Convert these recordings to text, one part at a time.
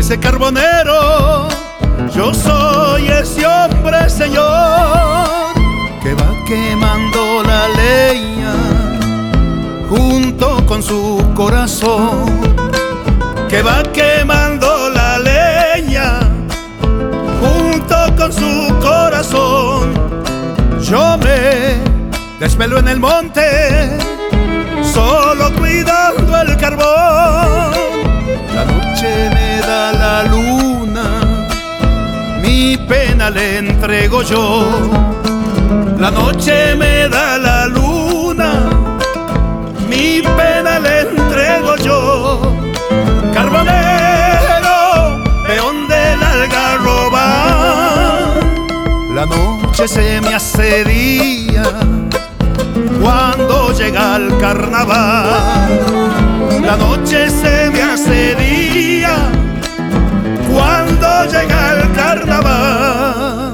ese carbonero, yo soy ese hombre, Señor, que va quemando la leña junto con su corazón, que va quemando la leña junto con su corazón. Yo me desvelo en el monte, solo cuidando el carbón. La noche me da la luna, mi pena le entrego yo. La noche me da la luna, mi pena le entrego yo. Carbonero, peón del algarroba, la noche se me hace día cuando llega el carnaval. La noche se me hace día cuando llega el carnaval.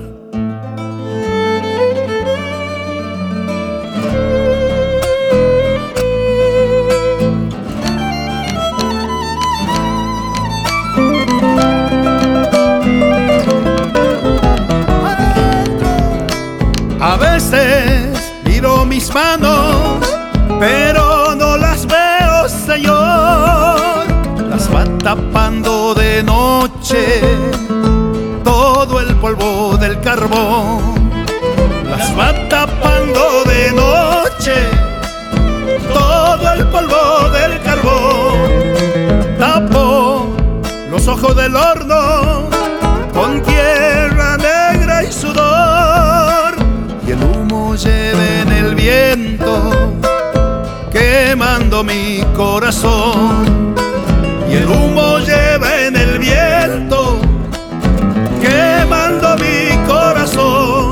A veces miro mis manos, pero no las veo, Señor. Las va tapando de noche todo el polvo del carbón. Las va tapando de noche todo el polvo del carbón. Tapo los ojos del horno con tierra negra y sudor, y el humo lleva en el viento quemando mi corazón. Y el humo lleva en el viento quemando mi corazón.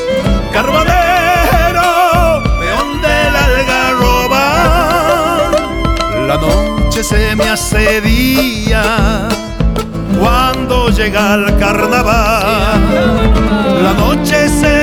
Carbonero, peón del algarroba, la noche se me hace día cuando llega el carnaval. La noche se